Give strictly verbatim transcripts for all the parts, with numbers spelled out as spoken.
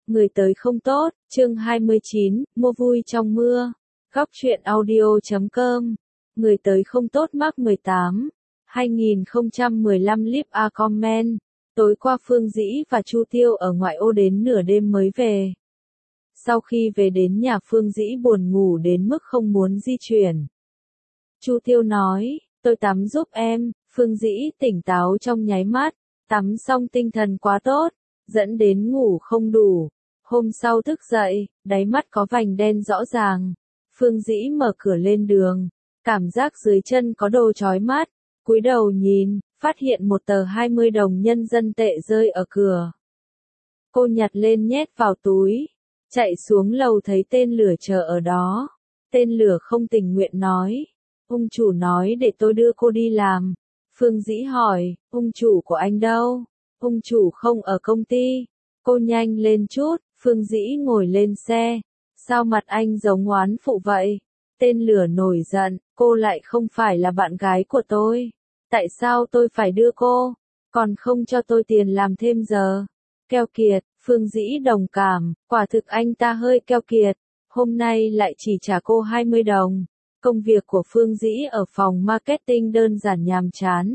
Người tới không tốt, chương hai mươi chín, mua vui trong mưa. Góc truyện audio chấm com. Người tới không tốt mác mười tám, hai nghìn không trăm mười lăm Leave a comment. Tối qua Phương Dĩ và Chu Tiêu ở ngoại ô đến nửa đêm mới về. Sau khi về đến nhà Phương Dĩ buồn ngủ đến mức không muốn di chuyển. Chu Tiêu nói, tôi tắm giúp em. Phương Dĩ tỉnh táo trong nháy mắt, tắm xong tinh thần quá tốt, dẫn đến ngủ không đủ. Hôm sau thức dậy, đáy mắt có vành đen rõ ràng. Phương Dĩ mở cửa lên đường, cảm giác dưới chân có đồ chói mắt, cúi đầu nhìn, phát hiện một tờ hai mươi đồng nhân dân tệ rơi ở cửa. Cô nhặt lên nhét vào túi, chạy xuống lầu thấy tên lửa chờ ở đó. Tên lửa không tình nguyện nói, ông chủ nói để tôi đưa cô đi làm. Phương Dĩ hỏi, ông chủ của anh đâu? Ông chủ không ở công ty. Cô nhanh lên chút. Phương Dĩ ngồi lên xe. Sao mặt anh giống oán phụ vậy? Tên lửa nổi giận, cô lại không phải là bạn gái của tôi. Tại sao tôi phải đưa cô? Còn không cho tôi tiền làm thêm giờ. Keo kiệt. Phương Dĩ đồng cảm, quả thực anh ta hơi keo kiệt. Hôm nay lại chỉ trả cô hai mươi đồng. Công việc của Phương Dĩ ở phòng marketing đơn giản nhàm chán.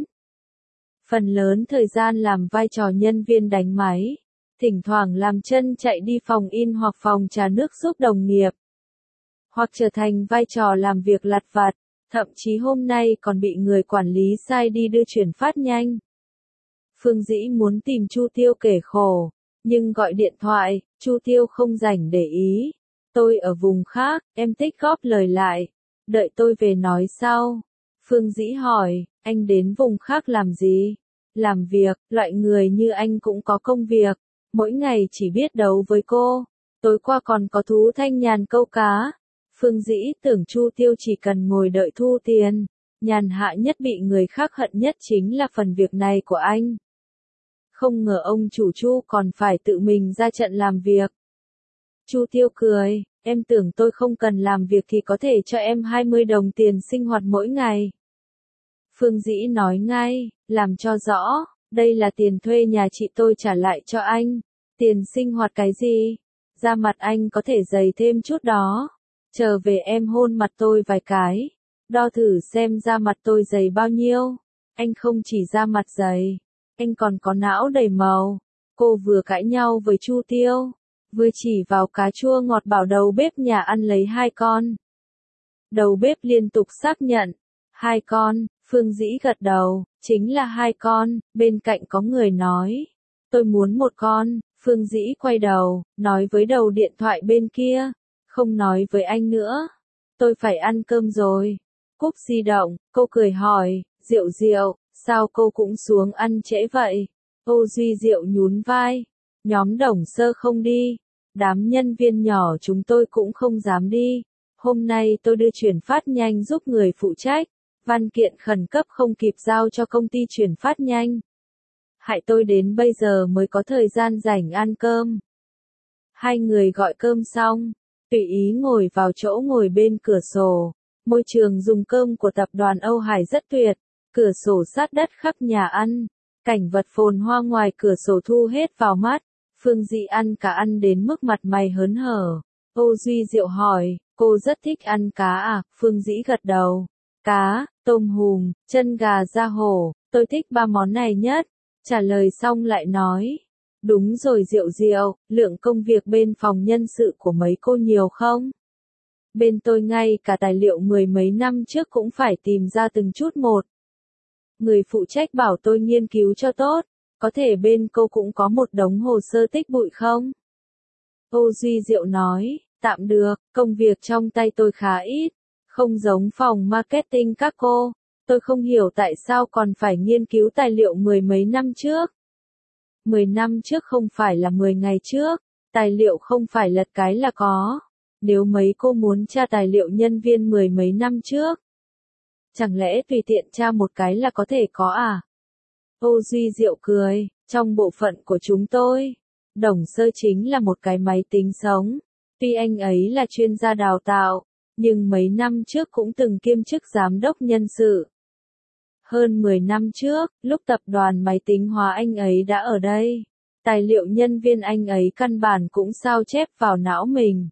Phần lớn thời gian làm vai trò nhân viên đánh máy. Thỉnh thoảng làm chân chạy đi phòng in hoặc phòng trà nước giúp đồng nghiệp. Hoặc trở thành vai trò làm việc lặt vặt. Thậm chí hôm nay còn bị người quản lý sai đi đưa chuyển phát nhanh. Phương Dĩ muốn tìm Chu Tiêu kể khổ. Nhưng gọi điện thoại, Chu Tiêu không rảnh để ý. Tôi ở vùng khác, em tích góp lời lại. Đợi tôi về nói sau. Phương Dĩ hỏi, anh đến vùng khác làm gì? Làm việc, loại người như anh cũng có công việc. Mỗi ngày chỉ biết đấu với cô. Tối qua còn có thú thanh nhàn câu cá. Phương Dĩ tưởng Chu Tiêu chỉ cần ngồi đợi thu tiền. Nhàn hạ nhất bị người khác hận nhất chính là phần việc này của anh. Không ngờ ông chủ Chu còn phải tự mình ra trận làm việc. Chu Tiêu cười, em tưởng tôi không cần làm việc thì có thể cho em hai mươi đồng tiền sinh hoạt mỗi ngày. Phương Dĩ nói ngay, làm cho rõ, đây là tiền thuê nhà chị tôi trả lại cho anh. Tiền sinh hoạt cái gì? Da mặt anh có thể dày thêm chút đó. Chờ về em hôn mặt tôi vài cái. Đo thử xem da mặt tôi dày bao nhiêu. Anh không chỉ da mặt dày, anh còn có não đầy màu. Cô vừa cãi nhau với Chu Tiêu, vừa chỉ vào cà chua ngọt bảo đầu bếp nhà ăn lấy hai con. Đầu bếp liên tục xác nhận. Hai con. Phương Dĩ gật đầu, chính là hai con. Bên cạnh có người nói, tôi muốn một con. Phương Dĩ quay đầu, nói với đầu điện thoại bên kia, không nói với anh nữa. Tôi phải ăn cơm rồi. Cúp di động, cô cười hỏi, Diệu Diệu, sao cô cũng xuống ăn trễ vậy? Ô Duy Diệu nhún vai, nhóm Đồng Sơ không đi. Đám nhân viên nhỏ chúng tôi cũng không dám đi. Hôm nay tôi đưa chuyển phát nhanh giúp người phụ trách. Văn kiện khẩn cấp không kịp giao cho công ty chuyển phát nhanh. Hại tôi đến bây giờ mới có thời gian rảnh ăn cơm. Hai người gọi cơm xong, tùy ý ngồi vào chỗ ngồi bên cửa sổ. Môi trường dùng cơm của tập đoàn Âu Hải rất tuyệt. Cửa sổ sát đất khắp nhà ăn. Cảnh vật phồn hoa ngoài cửa sổ thu hết vào mắt. Phương Dĩ ăn cá ăn đến mức mặt mày hớn hở. Ô Duy Diệu hỏi, cô rất thích ăn cá à? Phương Dĩ gật đầu. Cá, tôm hùm, chân gà da hổ, tôi thích ba món này nhất. Trả lời xong lại nói, đúng rồi Diệu Diệu, lượng công việc bên phòng nhân sự của mấy cô nhiều không? Bên tôi ngay cả tài liệu mười mấy năm trước cũng phải tìm ra từng chút một. Người phụ trách bảo tôi nghiên cứu cho tốt, có thể bên cô cũng có một đống hồ sơ tích bụi không? Ô Duy Diệu nói, tạm được, công việc trong tay tôi khá ít. Không giống phòng marketing các cô, tôi không hiểu tại sao còn phải nghiên cứu tài liệu mười mấy năm trước. Mười năm trước không phải là mười ngày trước, tài liệu không phải lật cái là có. Nếu mấy cô muốn tra tài liệu nhân viên mười mấy năm trước, chẳng lẽ tùy tiện tra một cái là có thể có à? Ô Duy Diệu cười, trong bộ phận của chúng tôi, Đồng Sơ chính là một cái máy tính sống. Tuy anh ấy là chuyên gia đào tạo, nhưng mấy năm trước cũng từng kiêm chức giám đốc nhân sự. Hơn mười năm trước, lúc tập đoàn máy tính hóa anh ấy đã ở đây. Tài liệu nhân viên anh ấy căn bản cũng sao chép vào não mình.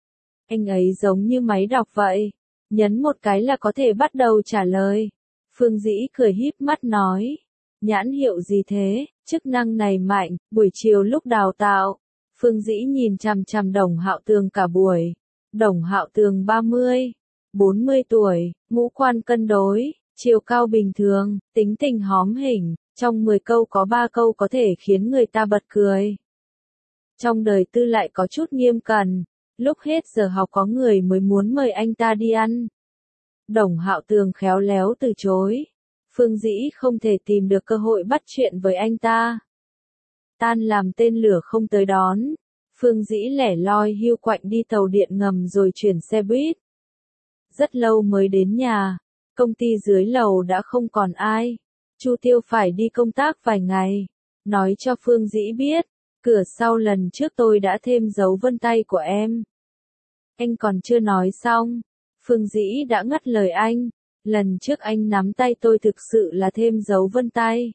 Anh ấy giống như máy đọc vậy. Nhấn một cái là có thể bắt đầu trả lời. Phương Dĩ cười híp mắt nói. Nhãn hiệu gì thế, chức năng này mạnh, buổi chiều lúc đào tạo. Phương Dĩ nhìn chằm chằm Đồng Hạo Tường cả buổi. Đồng Hạo Tường ba mươi, bốn mươi tuổi, ngũ quan cân đối, chiều cao bình thường, tính tình hóm hỉnh, trong mười câu có ba câu có thể khiến người ta bật cười. Trong đời tư lại có chút nghiêm cẩn, lúc hết giờ học có người mới muốn mời anh ta đi ăn. Đồng Hạo Tường khéo léo từ chối. Phương Dĩ không thể tìm được cơ hội bắt chuyện với anh ta. Tan làm tên lửa không tới đón. Phương Dĩ lẻ loi hiu quạnh đi tàu điện ngầm rồi chuyển xe buýt. Rất lâu mới đến nhà, công ty dưới lầu đã không còn ai. Chu Tiêu phải đi công tác vài ngày. Nói cho Phương Dĩ biết, cửa sau lần trước tôi đã thêm dấu vân tay của em. Anh còn chưa nói xong. Phương Dĩ đã ngắt lời anh. Lần trước anh nắm tay tôi thực sự là thêm dấu vân tay.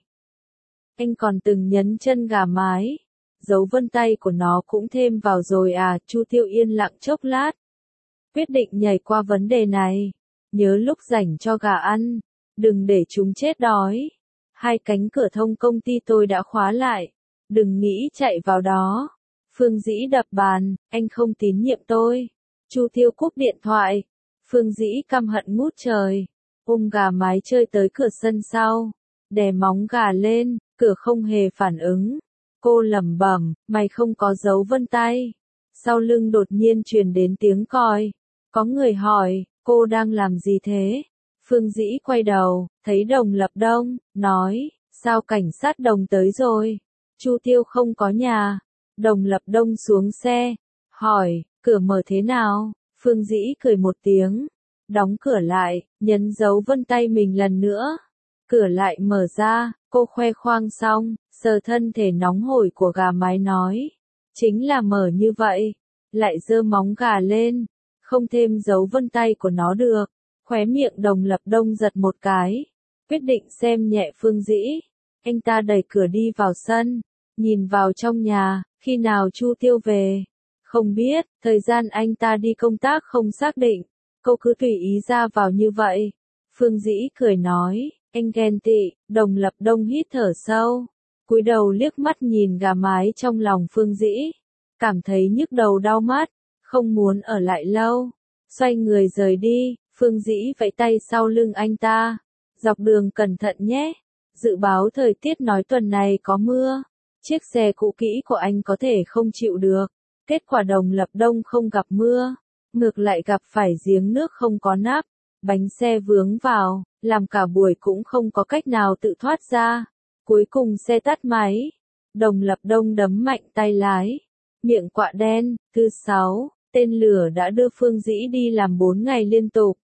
Anh còn từng nhấn chân gà mái. Dấu vân tay của nó cũng thêm vào rồi à, Chu Tiêu yên lặng chốc lát. Quyết định nhảy qua vấn đề này. Nhớ lúc rảnh cho gà ăn. Đừng để chúng chết đói. Hai cánh cửa thông công ty tôi đã khóa lại. Đừng nghĩ chạy vào đó. Phương Dĩ đập bàn, anh không tín nhiệm tôi. Chu Tiêu cúp điện thoại. Phương Dĩ căm hận ngút trời. Ôm gà mái chơi tới cửa sân sau. Đè móng gà lên, cửa không hề phản ứng. Cô lẩm bẩm, mày không có dấu vân tay. Sau lưng đột nhiên truyền đến tiếng còi. Có người hỏi, cô đang làm gì thế? Phương Dĩ quay đầu, thấy Đồng Lập Đông, nói, sao cảnh sát Đồng tới rồi? Chu Tiêu không có nhà. Đồng Lập Đông xuống xe, hỏi, cửa mở thế nào? Phương Dĩ cười một tiếng, đóng cửa lại, nhấn dấu vân tay mình lần nữa. Cửa lại mở ra, cô khoe khoang xong, sờ thân thể nóng hổi của gà mái nói. Chính là mở như vậy. Lại giơ móng gà lên. Không thêm dấu vân tay của nó được. Khóe miệng Đồng Lập Đông giật một cái. Quyết định xem nhẹ Phương Dĩ. Anh ta đẩy cửa đi vào sân. Nhìn vào trong nhà, khi nào Chu Tiêu về? Không biết, thời gian anh ta đi công tác không xác định. Cô cứ tùy ý ra vào như vậy. Phương Dĩ cười nói, anh ghen tị. Đồng Lập Đông hít thở sâu. Cúi đầu liếc mắt nhìn gà mái trong lòng Phương Dĩ. Cảm thấy nhức đầu đau mắt. Không muốn ở lại lâu. Xoay người rời đi. Phương Dĩ vẫy tay sau lưng anh ta. Dọc đường cẩn thận nhé. Dự báo thời tiết nói tuần này có mưa. Chiếc xe cũ kỹ của anh có thể không chịu được. Kết quả Đồng Lập Đông không gặp mưa. Ngược lại gặp phải giếng nước không có nắp. Bánh xe vướng vào, làm cả buổi cũng không có cách nào tự thoát ra. Cuối cùng xe tắt máy. Đồng Lập Đông đấm mạnh tay lái. Miệng quạ đen. Thứ sáu, tên lửa đã đưa Phương Dĩ đi làm bốn ngày liên tục.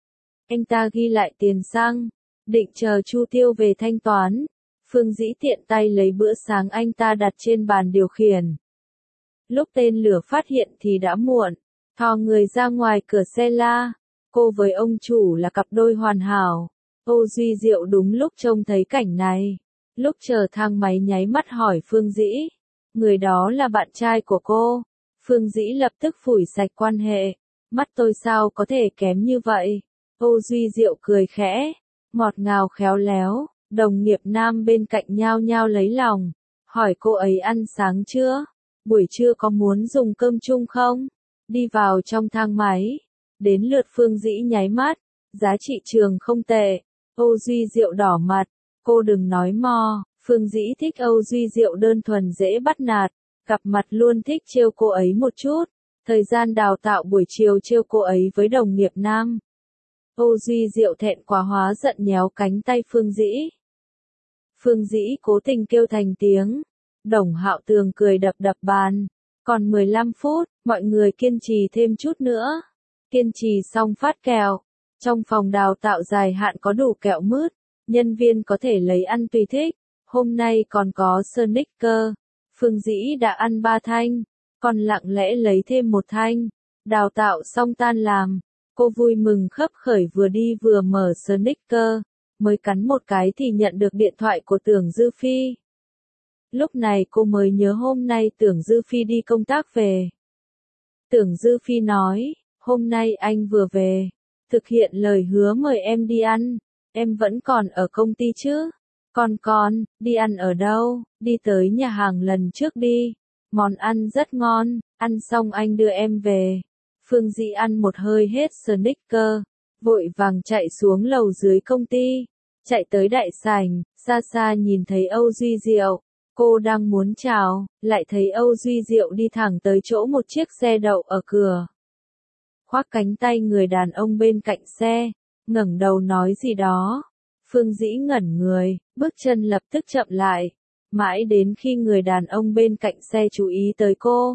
Anh ta ghi lại tiền xăng. Định chờ Chu Tiêu về thanh toán. Phương Dĩ tiện tay lấy bữa sáng anh ta đặt trên bàn điều khiển. Lúc tên lửa phát hiện thì đã muộn. Thò người ra ngoài cửa xe la. Cô với ông chủ là cặp đôi hoàn hảo. Ô Duy Diệu đúng lúc trông thấy cảnh này. Lúc chờ thang máy nháy mắt hỏi Phương Dĩ. Người đó là bạn trai của cô. Phương Dĩ lập tức phủi sạch quan hệ. Mắt tôi sao có thể kém như vậy? Ô Duy Diệu cười khẽ. Ngọt ngào khéo léo. Đồng nghiệp nam bên cạnh nhao nhao lấy lòng. Hỏi cô ấy ăn sáng chưa? Buổi trưa có muốn dùng cơm chung không? Đi vào trong thang máy. Đến lượt Phương Dĩ nháy mắt. Giá trị trường không tệ. Ô Duy Diệu đỏ mặt. Cô đừng nói mò. Phương Dĩ thích Âu Duy Diệu đơn thuần dễ bắt nạt. Gặp mặt luôn thích trêu cô ấy một chút. Thời gian đào tạo buổi chiều trêu cô ấy với đồng nghiệp nam. Âu Duy Diệu thẹn quá hóa giận nhéo cánh tay Phương Dĩ. Phương Dĩ cố tình kêu thành tiếng. Đồng Hạo Tường cười đập đập bàn. Còn mười lăm phút, mọi người kiên trì thêm chút nữa. Kiên trì xong phát kẹo. Trong phòng đào tạo dài hạn có đủ kẹo mứt. Nhân viên có thể lấy ăn tùy thích. Hôm nay còn có Snickers. Phương Dĩ đã ăn ba thanh. Còn lặng lẽ lấy thêm một thanh. Đào tạo xong tan làm. Cô vui mừng khấp khởi vừa đi vừa mở Snickers. Mới cắn một cái thì nhận được điện thoại của Tưởng Dư Phi. Lúc này cô mới nhớ hôm nay Tưởng Dư Phi đi công tác về. Tưởng Dư Phi nói, hôm nay anh vừa về, thực hiện lời hứa mời em đi ăn, em vẫn còn ở công ty chứ? Còn con, đi ăn ở đâu? Đi tới nhà hàng lần trước đi, món ăn rất ngon, ăn xong anh đưa em về. Phương Dĩ ăn một hơi hết Snickers, vội vàng chạy xuống lầu dưới công ty, chạy tới đại sảnh, xa xa nhìn thấy Âu Duy Diệu. Cô đang muốn chào, lại thấy Âu Duy Diệu đi thẳng tới chỗ một chiếc xe đậu ở cửa. Khoác cánh tay người đàn ông bên cạnh xe, ngẩng đầu nói gì đó. Phương Dĩ ngẩn người, bước chân lập tức chậm lại, mãi đến khi người đàn ông bên cạnh xe chú ý tới cô.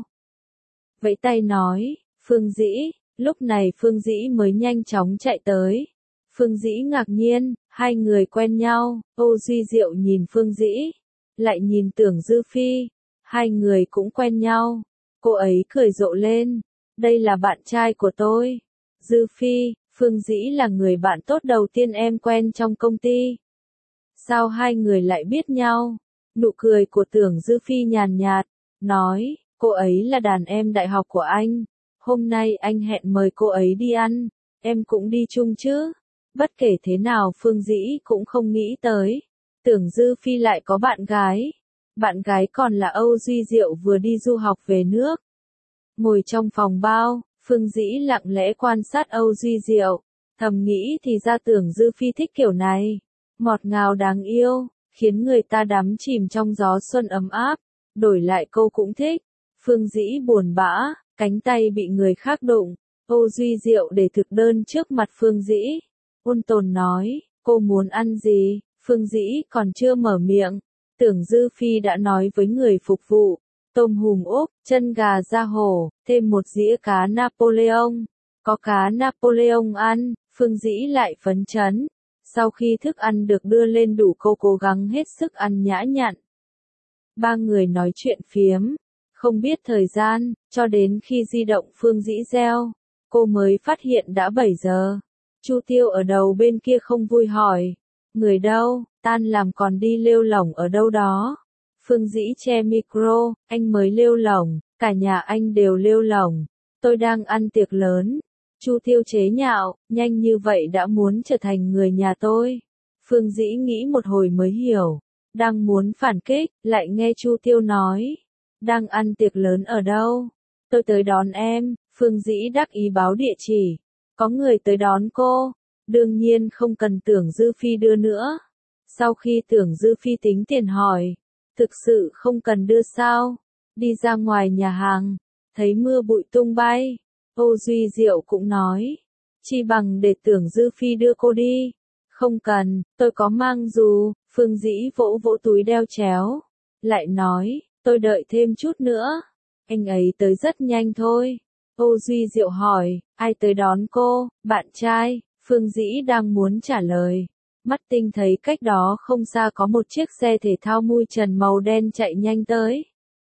Vẫy tay nói, Phương Dĩ, lúc này Phương Dĩ mới nhanh chóng chạy tới. Phương Dĩ ngạc nhiên, hai người quen nhau, Âu Duy Diệu nhìn Phương Dĩ, lại nhìn Tưởng Dư Phi, hai người cũng quen nhau. Cô ấy cười rộ lên, đây là bạn trai của tôi. Dư Phi, Phương Dĩ là người bạn tốt đầu tiên em quen trong công ty. Sao hai người lại biết nhau? Nụ cười của Tưởng Dư Phi nhàn nhạt, nói, cô ấy là đàn em đại học của anh. Hôm nay anh hẹn mời cô ấy đi ăn, em cũng đi chung chứ? Bất kể thế nào Phương Dĩ cũng không nghĩ tới. Tưởng Dư Phi lại có bạn gái. Bạn gái còn là Âu Duy Diệu vừa đi du học về nước. Ngồi trong phòng bao, Phương Dĩ lặng lẽ quan sát Âu Duy Diệu. Thầm nghĩ thì ra Tưởng Dư Phi thích kiểu này. Ngọt ngào đáng yêu, khiến người ta đắm chìm trong gió xuân ấm áp. Đổi lại cô cũng thích. Phương Dĩ buồn bã, cánh tay bị người khác đụng. Âu Duy Diệu để thực đơn trước mặt Phương Dĩ. Ôn tồn nói, cô muốn ăn gì? Phương Dĩ còn chưa mở miệng. Tưởng Dư Phi đã nói với người phục vụ, tôm hùm úp, chân gà da hổ, thêm một dĩa cá Napoleon. Có cá Napoleon ăn, Phương Dĩ lại phấn chấn. Sau khi thức ăn được đưa lên đủ cô cố gắng hết sức ăn nhã nhặn. Ba người nói chuyện phiếm, không biết thời gian, cho đến khi di động Phương Dĩ reo, cô mới phát hiện đã bảy giờ. Chu Tiêu ở đầu bên kia không vui hỏi, người đâu, tan làm còn đi lêu lổng ở đâu đó. Phương Dĩ che micro, anh mới lêu lổng, cả nhà anh đều lêu lổng, tôi đang ăn tiệc lớn. Chu Tiêu chế nhạo, nhanh như vậy đã muốn trở thành người nhà tôi. Phương Dĩ nghĩ một hồi mới hiểu, đang muốn phản kích, lại nghe Chu Tiêu nói, đang ăn tiệc lớn ở đâu? Tôi tới đón em. Phương Dĩ đắc ý báo địa chỉ, có người tới đón cô, đương nhiên không cần Tưởng Dư Phi đưa nữa. Sau khi Tưởng Dư Phi tính tiền hỏi, thực sự không cần đưa sao? Đi ra ngoài nhà hàng, thấy mưa bụi tung bay. Âu Duy Diệu cũng nói, chi bằng để Tưởng Dư Phi đưa cô đi. Không cần, tôi có mang dù. Phương Dĩ vỗ vỗ túi đeo chéo, lại nói, tôi đợi thêm chút nữa. Anh ấy tới rất nhanh thôi. Âu Duy Diệu hỏi, ai tới đón cô? Bạn trai. Phương Dĩ đang muốn trả lời, mắt tinh thấy cách đó không xa có một chiếc xe thể thao mui trần màu đen chạy nhanh tới.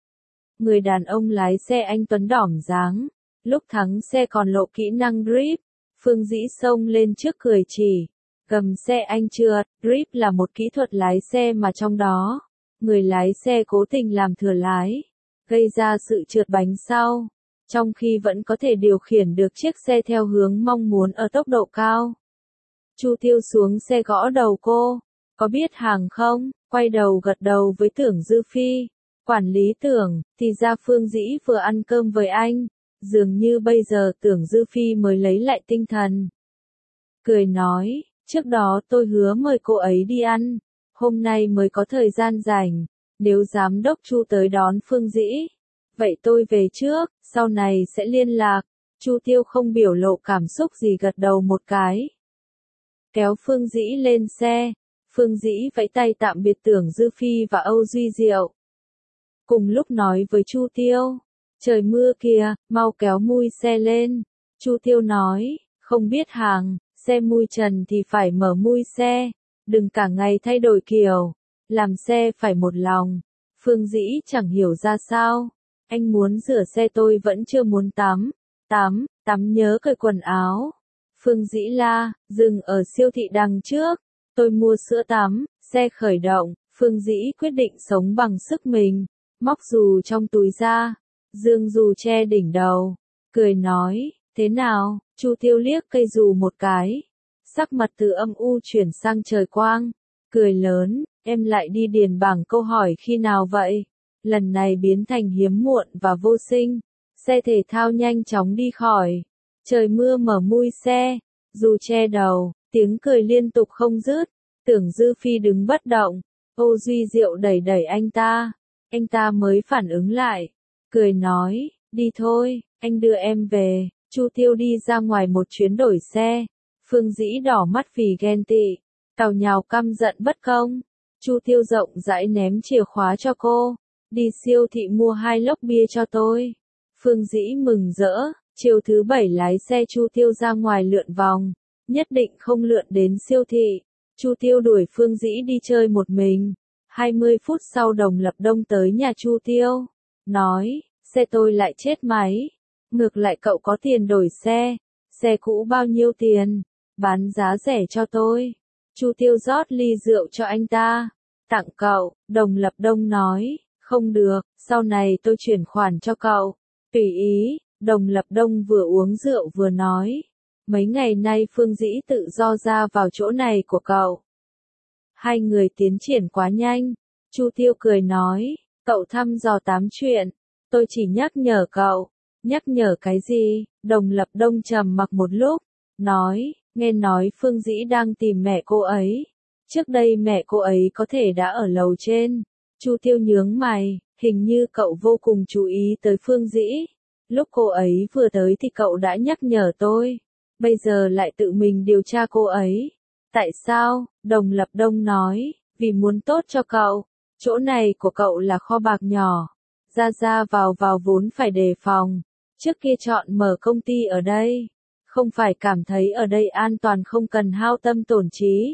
Người đàn ông lái xe anh tuấn đỏm dáng, lúc thắng xe còn lộ kỹ năng drift. Phương Dĩ xông lên trước cười chỉ, gầm xe anh trượt. Drift là một kỹ thuật lái xe mà trong đó, người lái xe cố tình làm thừa lái, gây ra sự trượt bánh sau, trong khi vẫn có thể điều khiển được chiếc xe theo hướng mong muốn ở tốc độ cao. Chu Tiêu xuống xe gõ đầu cô, có biết hàng không? Quay đầu gật đầu với Tưởng Dư Phi. Quản lý Tưởng, thì ra Phương Dĩ vừa ăn cơm với anh, dường như bây giờ Tưởng Dư Phi mới lấy lại tinh thần. Cười nói, trước đó tôi hứa mời cô ấy đi ăn, hôm nay mới có thời gian rảnh, nếu giám đốc Chu tới đón Phương Dĩ, vậy tôi về trước, sau này sẽ liên lạc. Chu Tiêu không biểu lộ cảm xúc gì gật đầu một cái. Kéo Phương Dĩ lên xe, Phương Dĩ vẫy tay tạm biệt Tưởng Dư Phi và Âu Duy Diệu. Cùng lúc nói với Chu Tiêu, trời mưa kìa, mau kéo mui xe lên. Chu Tiêu nói, không biết hàng, xe mui trần thì phải mở mui xe, đừng cả ngày thay đổi kiểu, làm xe phải một lòng. Phương Dĩ chẳng hiểu ra sao, anh muốn rửa xe tôi vẫn chưa muốn tắm, tắm, tắm nhớ cởi quần áo. Phương Dĩ la, dừng ở siêu thị đằng trước, tôi mua sữa tắm, xe khởi động, Phương Dĩ quyết định sống bằng sức mình, móc dù trong túi ra, dương dù che đỉnh đầu, cười nói, thế nào, Chu Tiêu liếc cây dù một cái, sắc mặt từ âm u chuyển sang trời quang, cười lớn, em lại đi điền bảng câu hỏi khi nào vậy? Lần này biến thành hiếm muộn và vô sinh, xe thể thao nhanh chóng đi khỏi, trời mưa mở mui xe, dù che đầu, tiếng cười liên tục không dứt, Tưởng Dư Phi đứng bất động, Ô Duy Diệu đẩy đẩy anh ta, anh ta mới phản ứng lại, cười nói, đi thôi, anh đưa em về. Chu Tiêu đi ra ngoài một chuyến đổi xe, Phương Dĩ đỏ mắt vì ghen tị, cào nhào căm giận bất công. Chu Tiêu rộng rãi ném chìa khóa cho cô, đi siêu thị mua hai lốc bia cho tôi. Phương Dĩ mừng rỡ, chiều thứ bảy lái xe Chu Tiêu ra ngoài lượn vòng, nhất định không lượn đến siêu thị. Chu Tiêu đuổi Phương Dĩ đi chơi một mình. hai mươi phút sau Đồng Lập Đông tới nhà Chu Tiêu, nói, xe tôi lại chết máy. Ngược lại cậu có tiền đổi xe, xe cũ bao nhiêu tiền, bán giá rẻ cho tôi. Chu Tiêu rót ly rượu cho anh ta, tặng cậu. Đồng Lập Đông nói, không được, sau này tôi chuyển khoản cho cậu. Tùy ý. Đồng Lập Đông vừa uống rượu vừa nói, mấy ngày nay Phương Dĩ tự do ra vào chỗ này của cậu. Hai người tiến triển quá nhanh. Chu Tiêu cười nói, cậu thăm dò tám chuyện, tôi chỉ nhắc nhở cậu. Nhắc nhở cái gì? Đồng Lập Đông trầm mặc một lúc, nói, nghe nói Phương Dĩ đang tìm mẹ cô ấy. Trước đây mẹ cô ấy có thể đã ở lầu trên. Chu Tiêu nhướng mày, hình như cậu vô cùng chú ý tới Phương Dĩ. Lúc cô ấy vừa tới thì cậu đã nhắc nhở tôi. Bây giờ lại tự mình điều tra cô ấy. Tại sao? Đồng Lập Đông nói, vì muốn tốt cho cậu. Chỗ này của cậu là kho bạc nhỏ. Ra ra vào vào vốn phải đề phòng. Trước kia chọn mở công ty ở đây, không phải cảm thấy ở đây an toàn không cần hao tâm tổn trí.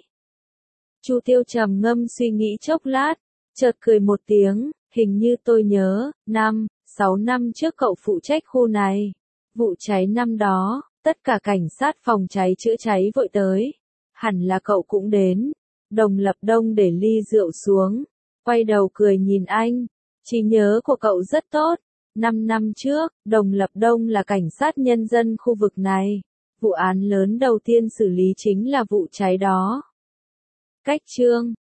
Chu Tiêu trầm ngâm suy nghĩ chốc lát, chợt cười một tiếng, hình như tôi nhớ, năm, sáu năm trước cậu phụ trách khu này. Vụ cháy năm đó, tất cả cảnh sát phòng cháy chữa cháy vội tới. Hẳn là cậu cũng đến. Đồng Lập Đông để ly rượu xuống, quay đầu cười nhìn anh. Trí nhớ của cậu rất tốt. Năm năm trước, Đồng Lập Đông là cảnh sát nhân dân khu vực này. Vụ án lớn đầu tiên xử lý chính là vụ cháy đó. Cách chương